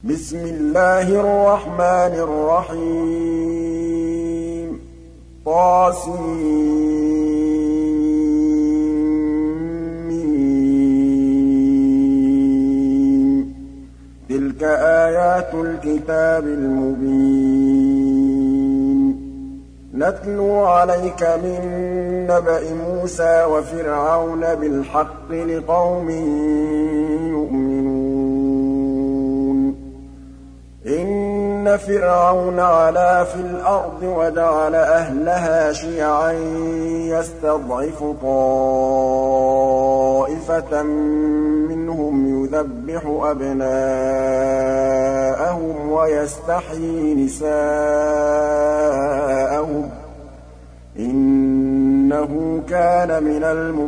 بسم الله الرحمن الرحيم طاسيم تلك آيات الكتاب المبين نتلو عليك من نبأ موسى وفرعون بالحق لقوم يؤمنون إن فرعون علا في الأرض وجعل أهلها شيعا يستضعف طائفة منهم يذبح أبناءهم ويستحيي نساءهم إنه كان من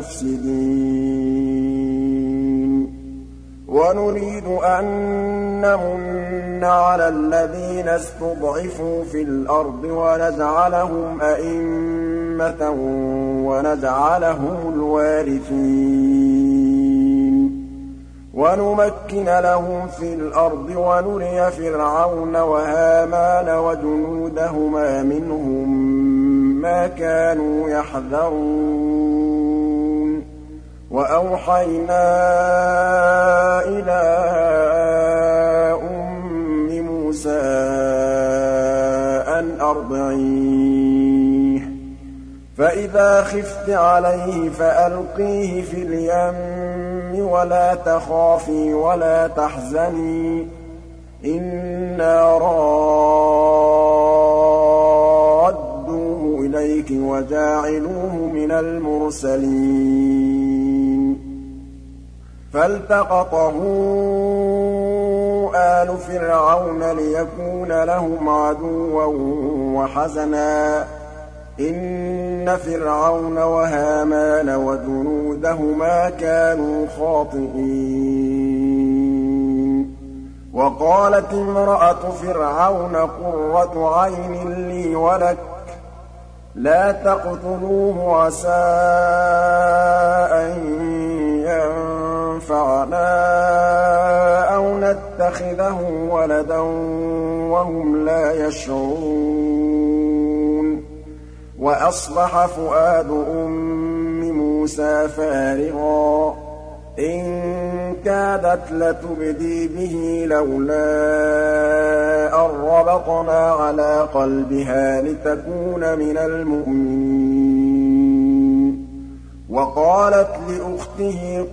المفسدين ونريد أن نمن على الذين استضعفوا في الأرض ونجعلهم أئمة ونجعلهم الوارثين ونمكن لهم في الأرض ونري فرعون وهامان وجنودهما منهم ما كانوا يحذرون وأوحينا إلى أم موسى أن أرضعيه فإذا خفت عليه فألقيه في اليم ولا تخافي ولا تحزني إنا رادوه إليك وجاعلوه من المرسلين فالتقطه آل فرعون ليكون لهم عدوا وحزنا إن فرعون وهامان وجنودهما كانوا خاطئين وقالت امرأة فرعون قرة عين لي ولك لا تقتلوه عسى أن ينفعنا أو نتخذه ولدا وهم لا يشعرون وأصبح فؤاد أم موسى فارغا إن كادت لتبدي به لولا أن ربطنا على قلبها لتكون من المؤمنين وقالت لأخته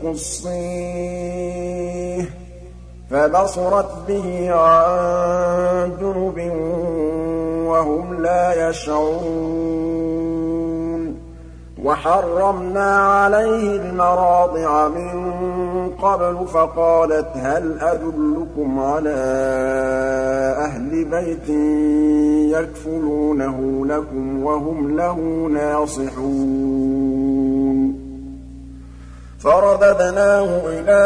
قصيه فبصرت به عن جنب وهم لا يشعرون وحرمنا عليه المراضع من قبل فقالت هل أدلكم على أهل بيت يكفلونه لكم وهم له ناصحون فرددناه إلى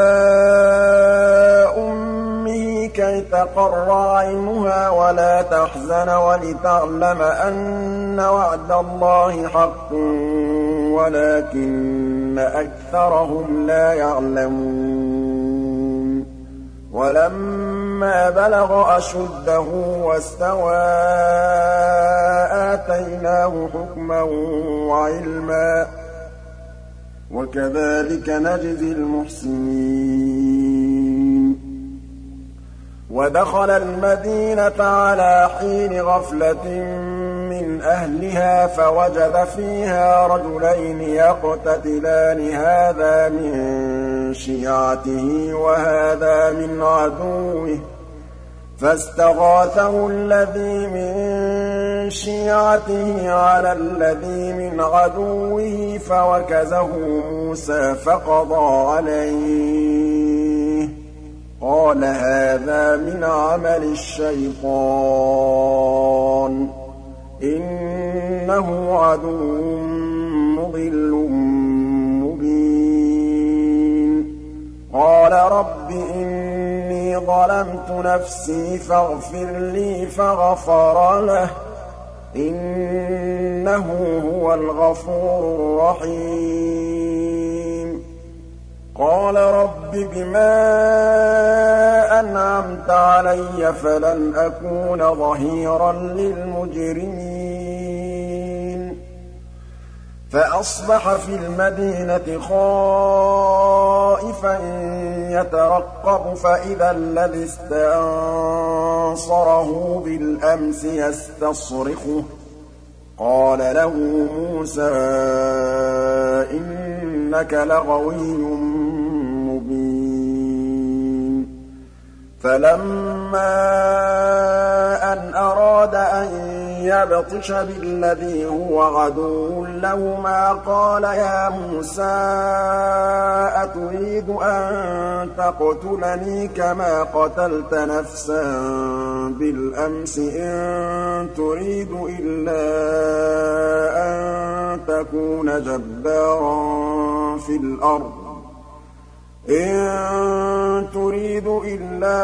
أمه كي تقر عينها ولا تحزن ولتعلم أن وعد الله حق ولكن أكثرهم لا يعلمون ولما بلغ أشده واستوى آتيناه حكما وعلما وكذلك نجزي المحسنين ودخل المدينة على حين غفلة من أهلها فوجد فيها رجلين يقتتلان هذا من شيعته وهذا من عدوه فاستغاثه الذي من شيعته على الذي من عدوه فوكزه موسى فقضى عليه قال هذا من عمل الشيطان إنه عدو مضل مبين قال رب إني ظلمت نفسي فاغفر لي فغفر له إنه هو الغفور الرحيم قال رب بما أنعمت علي فلن أكون ظهيرا للمجرمين فأصبح في المدينة خائفا يترقب فإذا الذي استنصره بالأمس يستصرخه قال له موسى إنك لغوي مبين فلما أن أراد أن يبطش بالذي هو عدو لهما قال يا موسى أتريد أن تقتلني كما قتلت نفسا بالأمس إن تريد إلا أن تكون جبارا في الأرض إن تريد إلا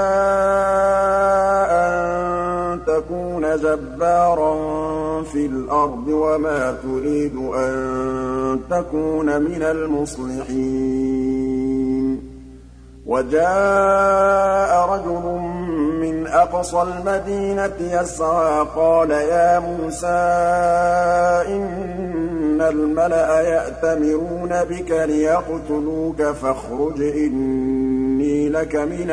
أن تكون جبارا في الأرض وما تريد أن تكون من المصلحين وجاء رجل من أقصى المدينة يسعى قال يا موسى إن الملأ يأتمرون بك ليقتلوك فاخرج إني لك من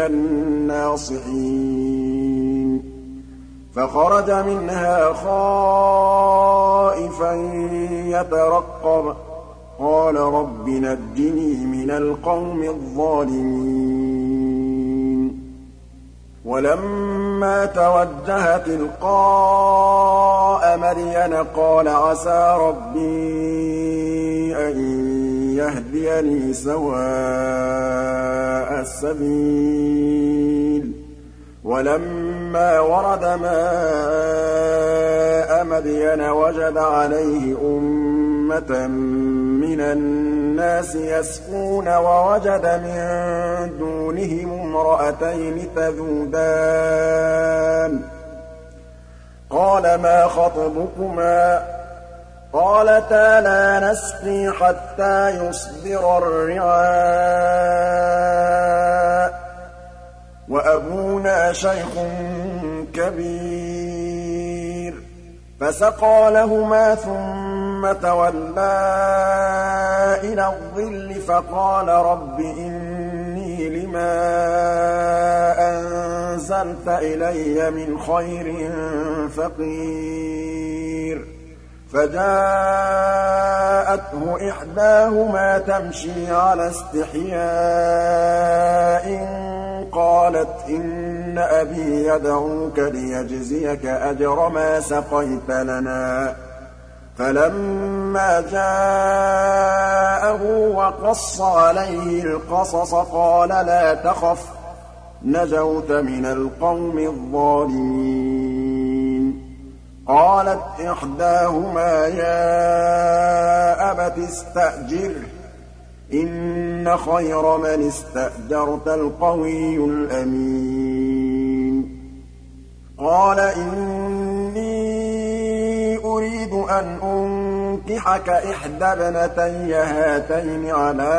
الناصحين فخرج منها خائفا يترقب قال رب نجني من القوم الظالمين ولما توجه تلقاء مدين قال عسى ربي أن يهديني سواء السبيل ولما ورد ماء مدين وجد عليه أمة من الناس يسقون ووجد من دونهم امرأتين تذودان قال ما خطبكما قالتا لا نسقي حتى يصدر الرعاء وأبونا شيخ كبير فسقى لهما ثم تولى إلى الظل فقال رب إني لما أنزلت إلي من خير فقير فجاءته إحداهما تمشي على استحياء قالت إن أبي يدعوك ليجزيك أجر ما سقيت لنا فلما جاءه وقص عليه القصص قال لا تخف نجوت من القوم الظالمين قالت إحداهما يا أبت استأجره إن خير من استأجرت القوي الأمين قال إني أريد أن أنكحك إحدى ابنتي هاتين على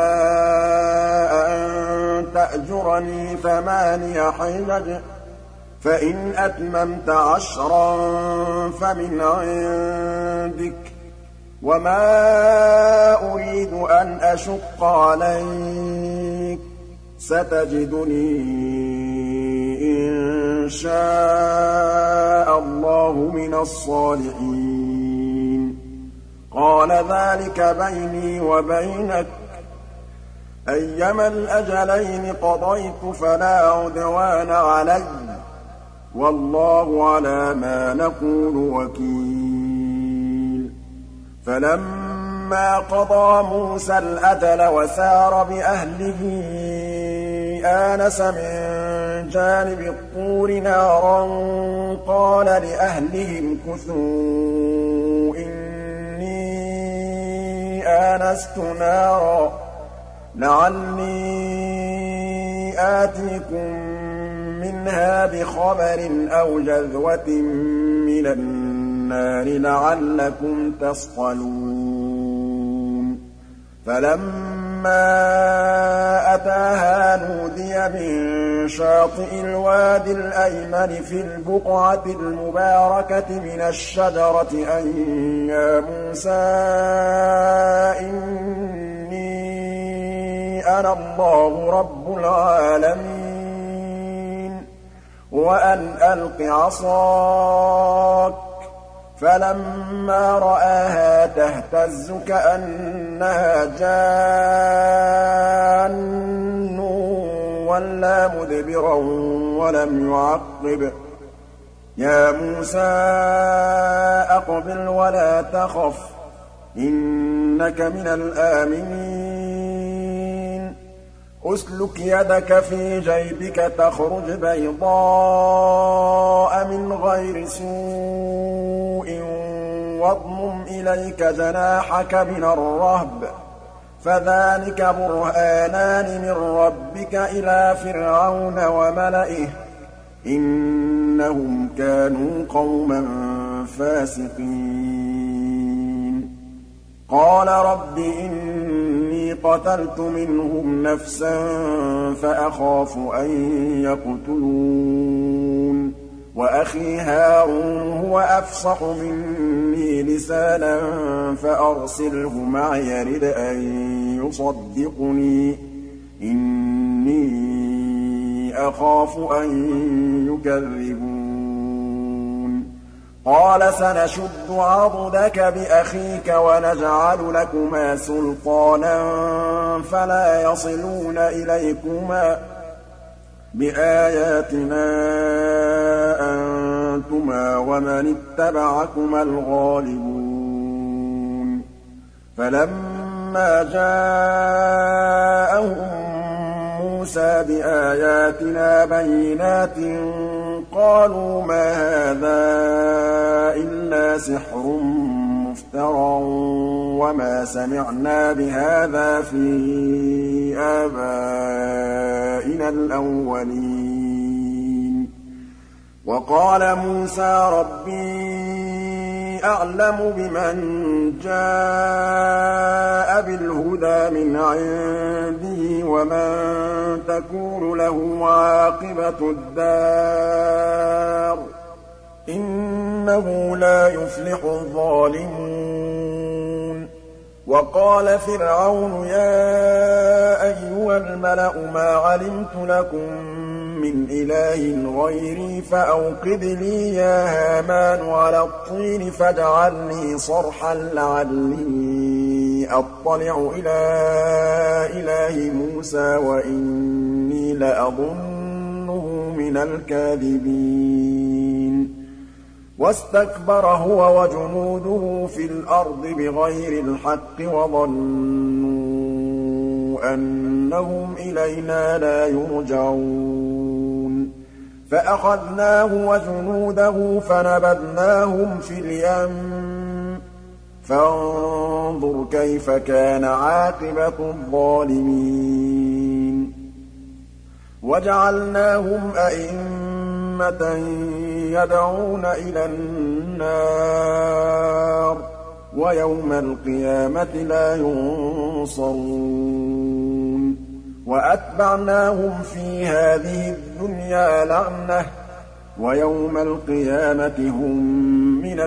أن تأجرني 8 حجج فإن أتممت 10 فمن عندك وما أريد أن أشق عليك ستجدني إن شاء الله من الصالحين قال ذلك بيني وبينك أيما الأجلين قضيت فلا عدوان علي والله على ما نقول وكيل فلما قضى موسى الأجل وسار بأهله آنس من جانب الطور نارا قال لأهلهم كثوا إني آنست نارا لعلي آتيكم منها بخبر أو جذوة من النار لعلكم تصطلون فلما أتاها نودي من شاطئ الوادي الأيمن في البقعة المباركة من الشجرة أن يا موسى إني أنا الله رب العالمين وأن ألق عصاك فلما رآها تهتز كأنها جان وَلَّىٰ مُدْبِرًا وَلَمْ يُعَقِّبْ يَا مُوسَىٰ أَقْبِلْ وَلَا تَخَفْ إِنَّكَ مِنَ الْآمِنِينَ أُسْلُكْ يَدَكَ في جيبك تخرج بيضاء من غير سوء واضمم إليك جناحك من الرهب فذلك برهانان من ربك إلى فرعون وملئه إنهم كانوا قوما فاسقين قال رب إني قتلت منهم نفسا فأخاف أن يقتلون وأخي هارون هو أفصح مني لسانا فأرسله معي يرد أن يصدقني إني أخاف أن يكذبون قال سنشد عضدك بأخيك ونجعل لكما سلطانا فلا يصلون إليكما بآياتنا أنتما ومن اتبعكما الغالبون فلما جاءهم موسى بآياتنا بينات قالوا ما هذا إلا سحر مفترى وما سمعنا بهذا في آبائنا الأولين وقال موسى ربي أعلم بمن جاء بالهدى من عنده ومن تكون له عاقبة الدار إنه لا يفلح الظالمون وقال فرعون يا أيها الملأ ما علمت لكم من إله غيري فأوقد لي يا هامان على الطين فاجعل لي صرحا لعلي أطلع إلى إله موسى وإني لأظنه من الكاذبين واستكبر هو وجنوده في الأرض بغير الحق وظنوا أنهم إلينا لا يرجعون فأخذناه وجنوده فنبذناهم في اليم فانظر كيف كان عاقبة الظالمين وجعلناهم أئمة يدعون إلى النار ويوم القيامة لا ينصرون وأتبعناهم في هذه الدنيا لعنة ويوم القيامة هم من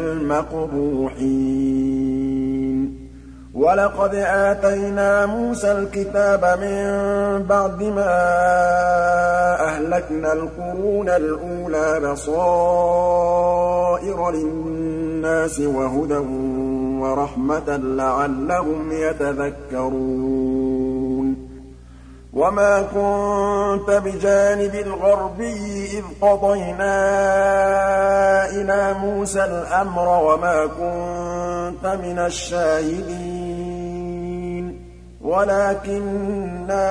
المقبوحين ولقد آتينا موسى الكتاب من بعد ما أهلكنا القرون الأولى بصائر للناس وهدى ورحمة لعلهم يتذكرون وما كنت بجانب الغربي إذ قضينا إلى موسى الأمر وما كنت من الشاهدين ولكننا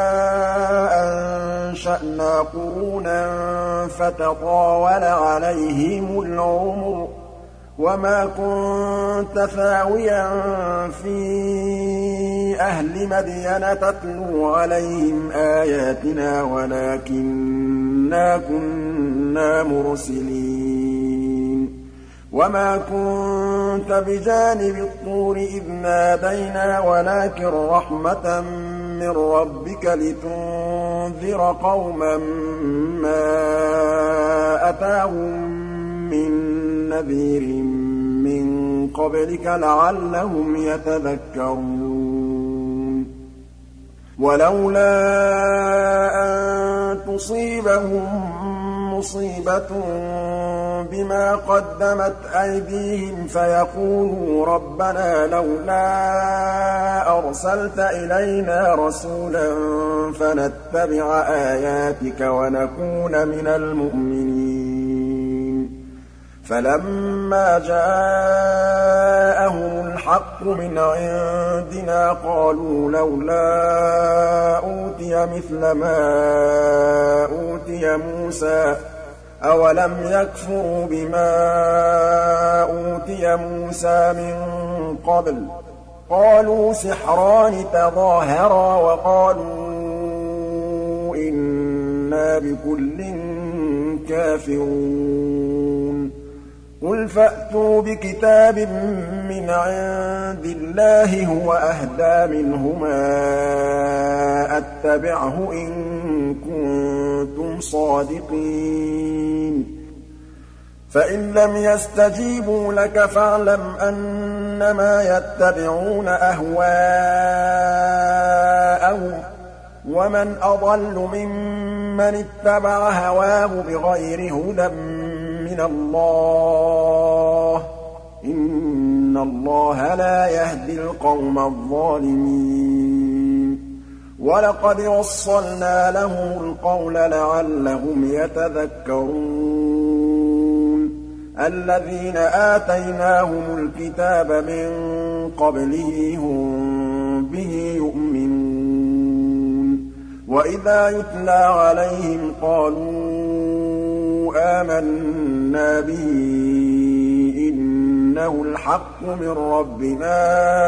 أنشأنا قرونا فتطاول عليهم العمر وما كنت ثاويا في أهل مدين تتلو عليهم آياتنا ولكننا كنا مرسلين وما كنت كنت بجانب الطور إذ نادينا ولكن رحمة من ربك لتنذر قوما ما أتاهم من نذير من قبلك لعلهم يتذكرون ولولا أن تصيبهم مصيبة بما قدمت أيديهم فيقولوا ربنا لولا أرسلت إلينا رسولا فنتبع آياتك ونكون من المؤمنين فلما جاءهم الحق من عندنا قالوا لولا أوتي مثل ما أوتي موسى أولم يكفروا بما أوتي موسى من قبل قالوا سحران تظاهرا وقالوا إنا بكل كافرون قل فأتوا بكتاب من عند الله هو أهدى منهما أتبعه إن كنتم صادقين فإن لم يستجيبوا لك فاعلم أنما يتبعون أهواءهم ومن أضل ممن اتبع هواه بغير هدى من الله إن الله لا يهدي القوم الظالمين ولقد وصلنا لهم القول لعلهم يتذكرون الذين آتيناهم الكتاب من قبله هم به يؤمنون وإذا يتلى عليهم قالوا آمنا به إنه الحق من ربنا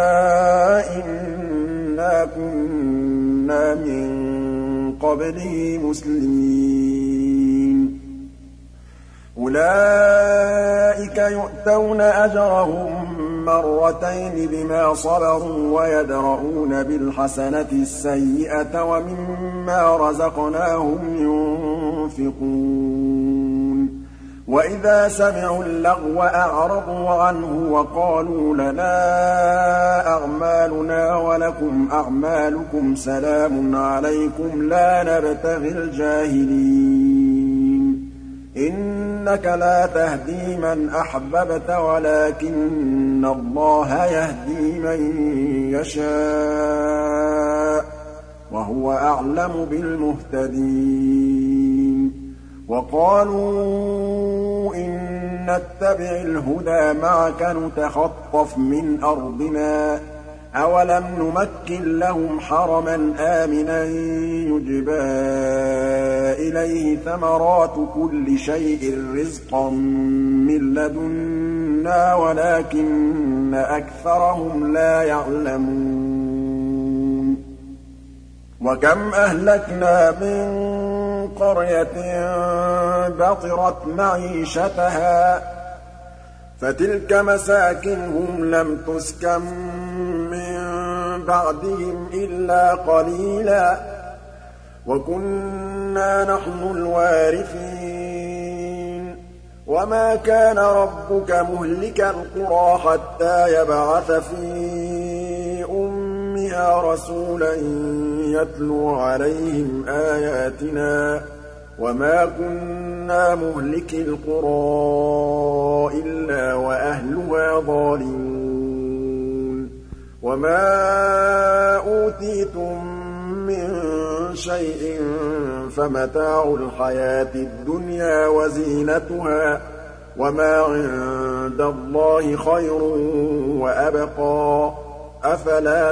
إنا كنا من قبله مسلمين أولئك يؤتون أجرهم مرتين بما صبروا ويدرؤون بالحسنة السيئة ومما رزقناهم ينفقون وإذا سمعوا اللغو أعرضوا عنه وقالوا لنا أعمالنا ولكم أعمالكم سلام عليكم لا نبتغي الجاهلين إنك لا تهدي من أحببت ولكن الله يهدي من يشاء وهو أعلم بالمهتدين وقالوا إن نتبع الهدى معك نتخطف من أرضنا أولم نمكن لهم حرما آمنا يجبى إليه ثمرات كل شيء رزقا من لدنا ولكن أكثرهم لا يعلمون وكم أهلكنا من قرية بطرت معيشتها فتلك مساكنهم لم تسكن من بعدهم إلا قليلا وكنا نحن الوارثين وما كان ربك مهلك القرى حتى يبعث في أمها رسولا يتلو عليهم آياتنا وما كنا مهلك القرى إلا وأهلها ظالمون وما أوتيتم من شيء فمتاع الحياة الدنيا وزينتها وما عند الله خير وأبقى أفلا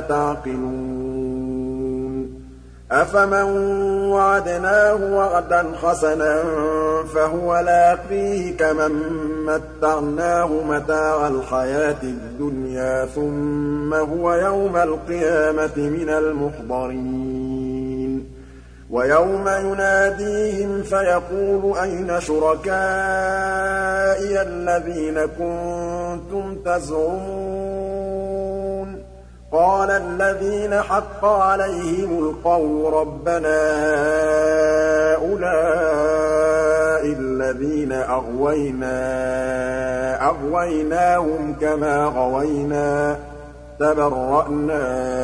تعقلون أفمن وعدناه وعدا حسنا فهو لاقيه كمن متعناه متاع الحياة الدنيا ثم هو يوم القيامة من المحضرين ويوم يناديهم فيقول أين شركائي الذين كنتم كنتم تزعمون قال الذين حق عليهم القول ربنا هؤلاء الذين أغويناهم كما غوينا تبرأنا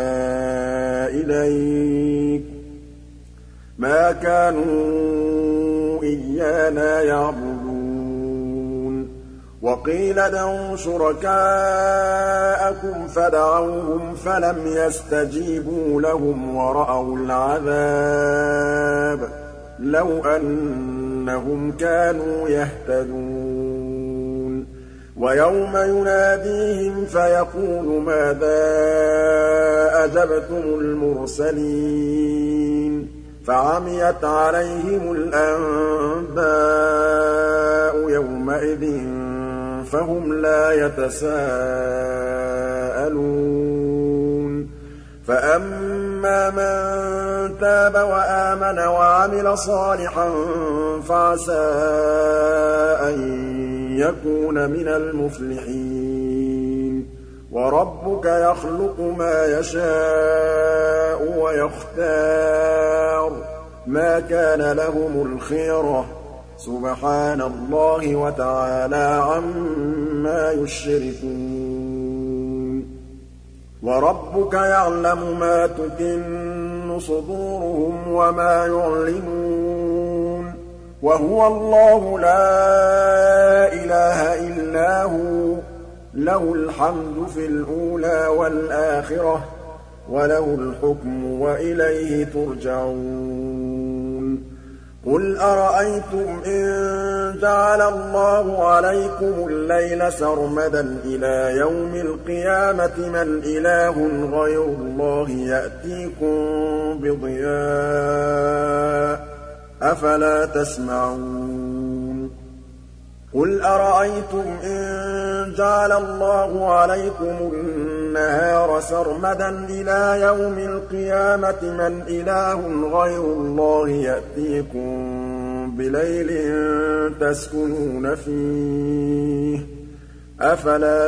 إليك ما كانوا إيانا يعبدون وقيل ادعوا شركاءكم فدعوهم فلم يستجيبوا لهم ورأوا العذاب لو أنهم كانوا يهتدون ويوم يناديهم فيقول ماذا أجبتم المرسلين فعميت عليهم الأنباء يومئذ فهم لا يتساءلون فأما من تاب وآمن وعمل صالحا فعسى أن يكون من المفلحين وربك يخلق ما يشاء ويختار ما كان لهم الخيرة سبحان الله وتعالى عما يشركون وربك يعلم ما تكن صدورهم وما يعلنون وهو الله لا إله إلا هو له الحمد في الأولى والآخرة وله الحكم وإليه ترجعون قل أرأيتم إن جعل الله عليكم الليل سرمدا إلى يوم القيامة من إله غير الله يأتيكم بضياء أفلا تسمعون قل أرأيتم إن جعل الله عليكم النهار سرمدا إلى يوم القيامة من إله غير الله يأتيكم بليل تسكنون فيه أفلا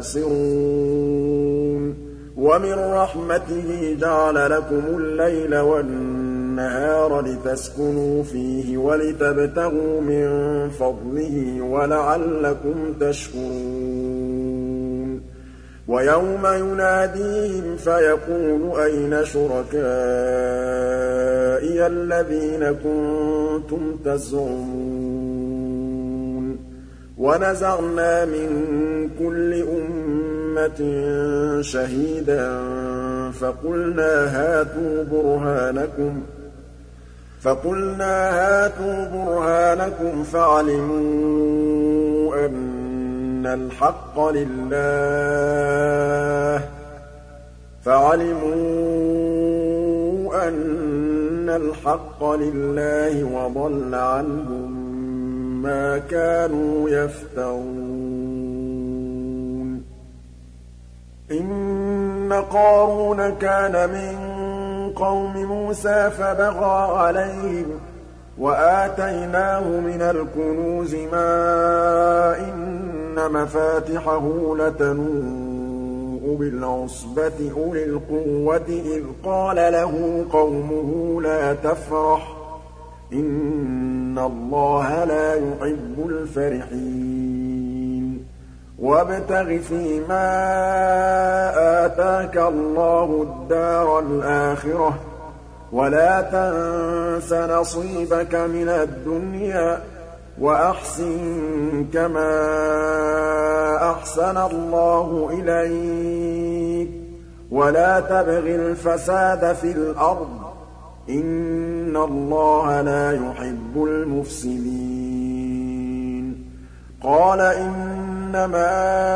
تبصرون ومن رحمته جعل لكم الليل والنهار لتسكنوا فيه ولتبتغوا من فضله ولعلكم تشكرون ويوم يناديهم فيقول أين شركائي الذين كنتم تزعمون ونزعنا من كل أمة شهيدا فقلنا هاتوا برهانكم فعلموا أن الحق لله وضل عنهم ما كانوا يفترون إن قارون كان من قوم موسى فبغى عليهم وآتيناه من الكنوز ما إن مفاتحه لتنوء بالعصبة أولي القوة إذ قال له قومه لا تفرح إن الله لا يحب الفرحين وابتغ فيما آتاك الله الدار الآخرة ولا تنس نصيبك من الدنيا وأحسن كما أحسن الله إليك ولا تبغ الفساد في الأرض إن الله لا يحب المفسدين قال إنما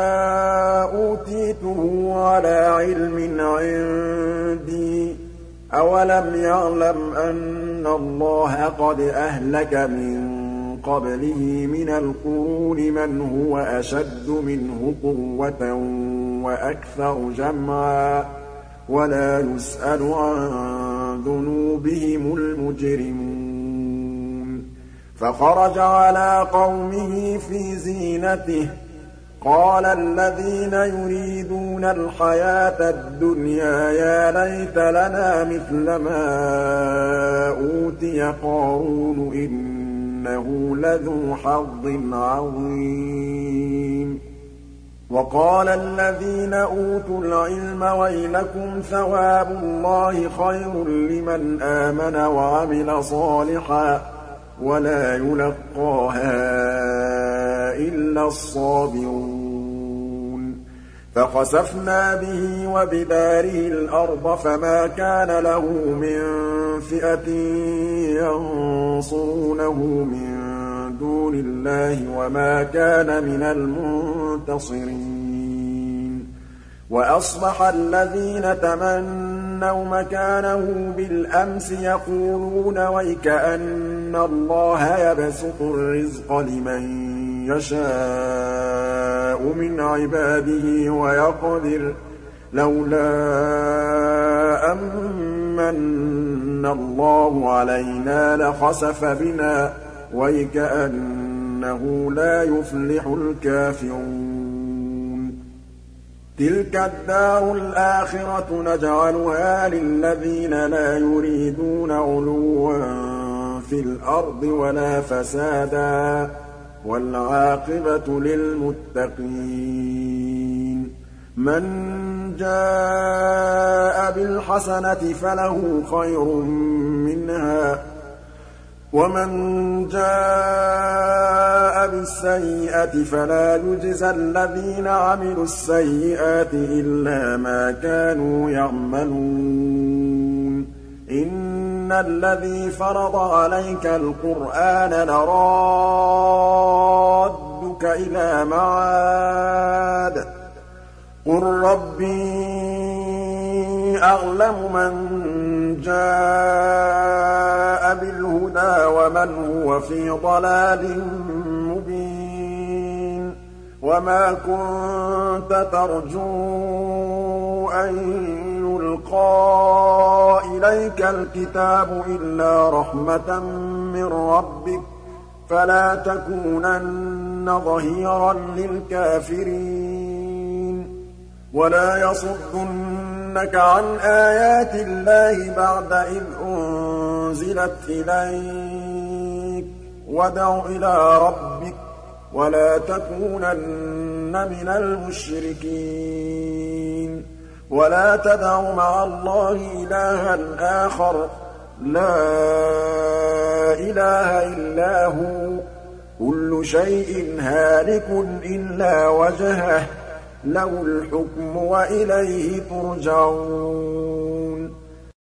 أوتيته على علم عندي أولم يعلم أن الله قد أهلك من قبله من القرون من هو أشد منه قوة وأكثر جمعا ولا يسأل عن ذنوبهم المجرمون فخرج على قومه في زينته قَالَ الَّذِينَ يُرِيدُونَ الْحَيَاةَ الدُّنْيَا يَا لَيْتَ لَنَا مِثْلَ مَا أُوتِيَ قَارُونُ إِنَّهُ لَذُو حَظٍّ عَظِيمٍ وَقَالَ الَّذِينَ أُوتُوا الْعِلْمَ وَيْلَكُمْ ثَوَابُ اللَّهِ خَيْرٌ لِّمَنْ آمَنَ وَعَمِلَ صَالِحًا وَلَا يُلَقَّاهَا إِلَّا الصَّابِرُونَ فَخَسَفْنَا بِهِ وَبِدَارِهِ الْأَرْضَ فَمَا كَانَ لَهُ مِن فِئَةٍ يَنصُرُونَهُ مِن دُونِ اللَّهِ وَمَا كَانَ مِنَ الْمُنتَصِرِينَ وَأَصْبَحَ الَّذِينَ تَمَنَّوْا مَكَانَهُ بِالْأَمْسِ يَقُولُونَ وَيْكَأَنَّ اللَّهَ يَبْسُطُ الرِّزْقَ لِمَن يَشَاءُ مِنْ عِبَادِهِ وَيَقْدِرُ لَوْلَا أَن مَّنَّ اللَّهُ عَلَيْنَا لَخَسَفَ بِنَا وَيْكَأَنَّهُ لَا يُفْلِحُ الْكَافِرُونَ تِلْكَ الدَّارُ الْآخِرَةُ نَجْعَلُهَا لِلَّذِينَ لَا يُرِيدُونَ عُلُوًّا فِي الْأَرْضِ وَلَا فَسَادًا وَالْعَاقِبَةُ لِلْمُتَّقِينَ مَن جَاءَ بِالْحَسَنَةِ فَلَهُ خَيْرٌ مِّنْهَا وَمَن جَاءَ بِالسَّيِّئَةِ فَلَا يُجْزَى الَّذِينَ عَمِلُوا السَّيِّئَاتِ إِلَّا مَا كَانُوا يَعْمَلُونَ إِنَّ الَّذِي فَرَضَ عَلَيْكَ الْقُرْآنَ لَرَادُّكَ إِلَىٰ مَعَادٍ قُل رَّبِّي أَعْلَمُ مَن جَاءَ بِالْهُدَىٰ وَمَنْ هُوَ فِي ضَلَالٍ مُّبِينٍ وَمَا كُنتَ تَرْجُو أَن يُلْقَىٰ إِلَيْكَ الْكِتَابُ إِلَّا رَحْمَةً مِّن رَّبِّكَ فَلَا تَكُونَنَّ ظَهِيرًا لِّلْكَافِرِينَ وَلَا يَصُدُّنَّكَ عَنْ آيَاتِ اللَّهِ بَعْدَ إِذْ أُنزِلَتْ إِلَيْكَ وَادْعُ إِلَىٰ رَبِّكَ وَلَا تَكُونَنَّ مِنَ الْمُشْرِكِينَ وَلَا تَدْعُ مَعَ اللَّهِ إِلَٰهًا آخَرَ لَا إِلَٰهَ إِلَّا هُوَ كُلُّ شَيْءٍ هَالِكٌ إِلَّا وَجْهَهُ لَهُ الْحُكْمُ وَإِلَيْهِ تُرْجَعُونَ